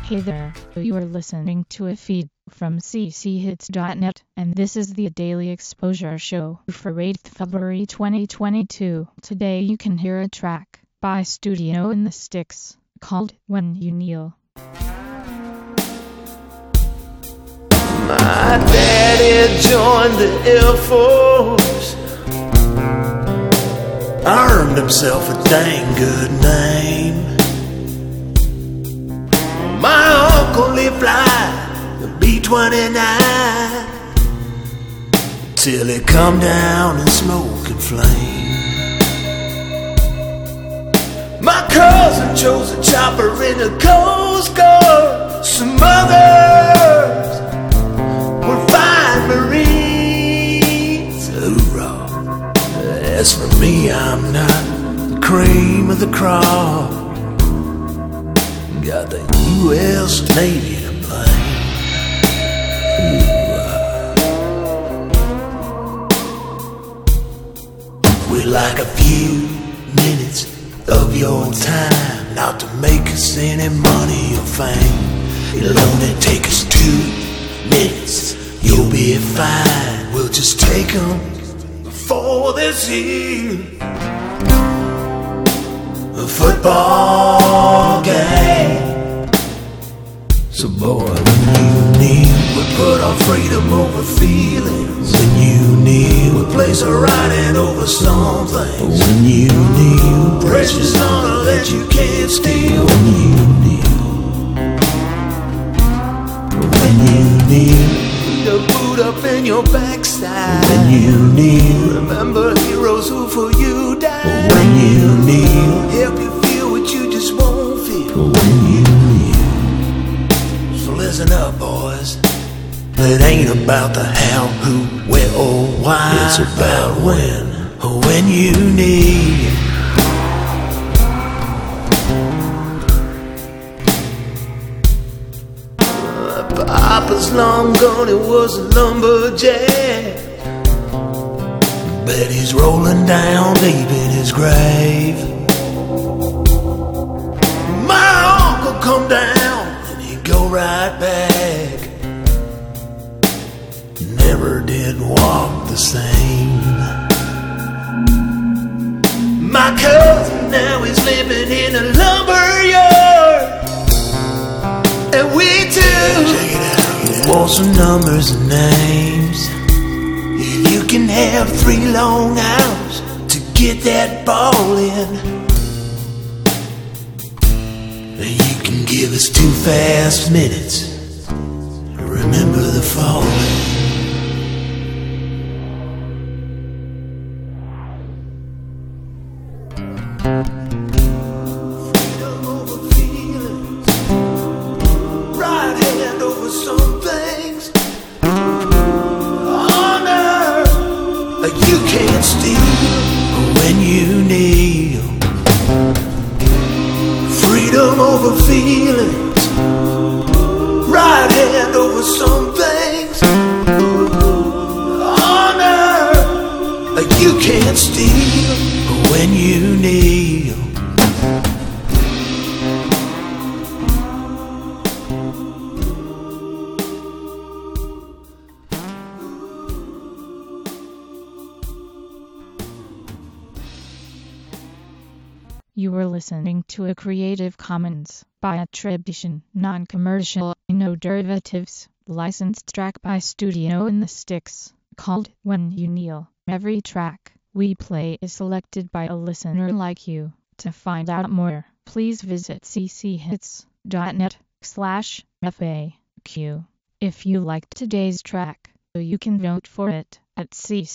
Hey there, you are listening to a feed from cchits.net, and this is the Daily Exposure Show for 8th February 2022. Today you can hear a track by Studio in the Sticks called When You Kneel. My daddy joined the Air Force, earned himself a dang good name. My uncle, he fly the B-29 till he come down in smoke and flame. My cousin chose a chopper in the Coast Guard. Some others were fine Marines. Hoorah. As for me, I'm not the cream of the crop. Got the U.S. Navy to blame. We'd like a few minutes of your time, not to make us any money or fame. It'll only take us 2 minutes, you'll be fine. We'll just take 'em for this here a football game. So boy, when you kneel, we put our freedom over feelings. When you kneel, we place our right over something. When you kneel, precious honor that you can't steal. When you kneel, when you kneel, the boot up in your backside. When you kneel, remember heroes who for you died. When you kneel, help you feel what you just won't feel. When you kneel, so listen up, boys. It ain't about the how, who, where, or why. It's about when you kneel. Papa's long gone, he was a lumberjack. Bet he's rolling down deep in his grave. My uncle come down and he'd go right back. Never did walk the same. My cousin now is living in a lumber yard, and we too want some numbers and names. If you can have 3 long hours to get that ball in, then you can give us 2 fast minutes. Remember the falling. Freedom over feelings, right hand over some things. Honor you can't steal when you kneel. Freedom over feelings, right hand over some things. Honor you can't steal when you kneel. You were listening to a Creative Commons by attribution, non-commercial, no derivatives, licensed track by Studio in the Sticks, called When You Kneel. Every track we play is selected by a listener like you. To find out more, please visit cchits.net/FAQ. If you liked today's track, you can vote for it at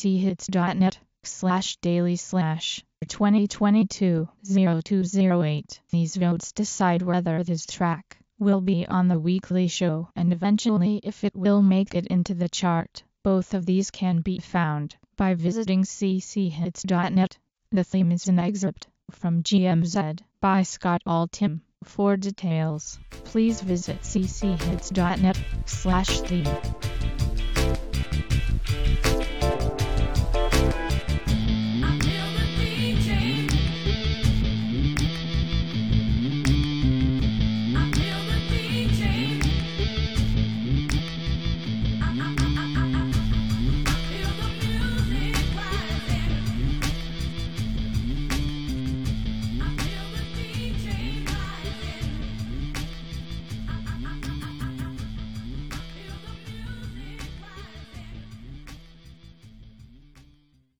cchits.net/daily/2022-0208. These votes decide whether this track will be on the weekly show and eventually if it will make it into the chart. Both of these can be found by visiting cchits.net. The theme is an excerpt from GMZ by Scott Altham. For details, please visit cchits.net/theme.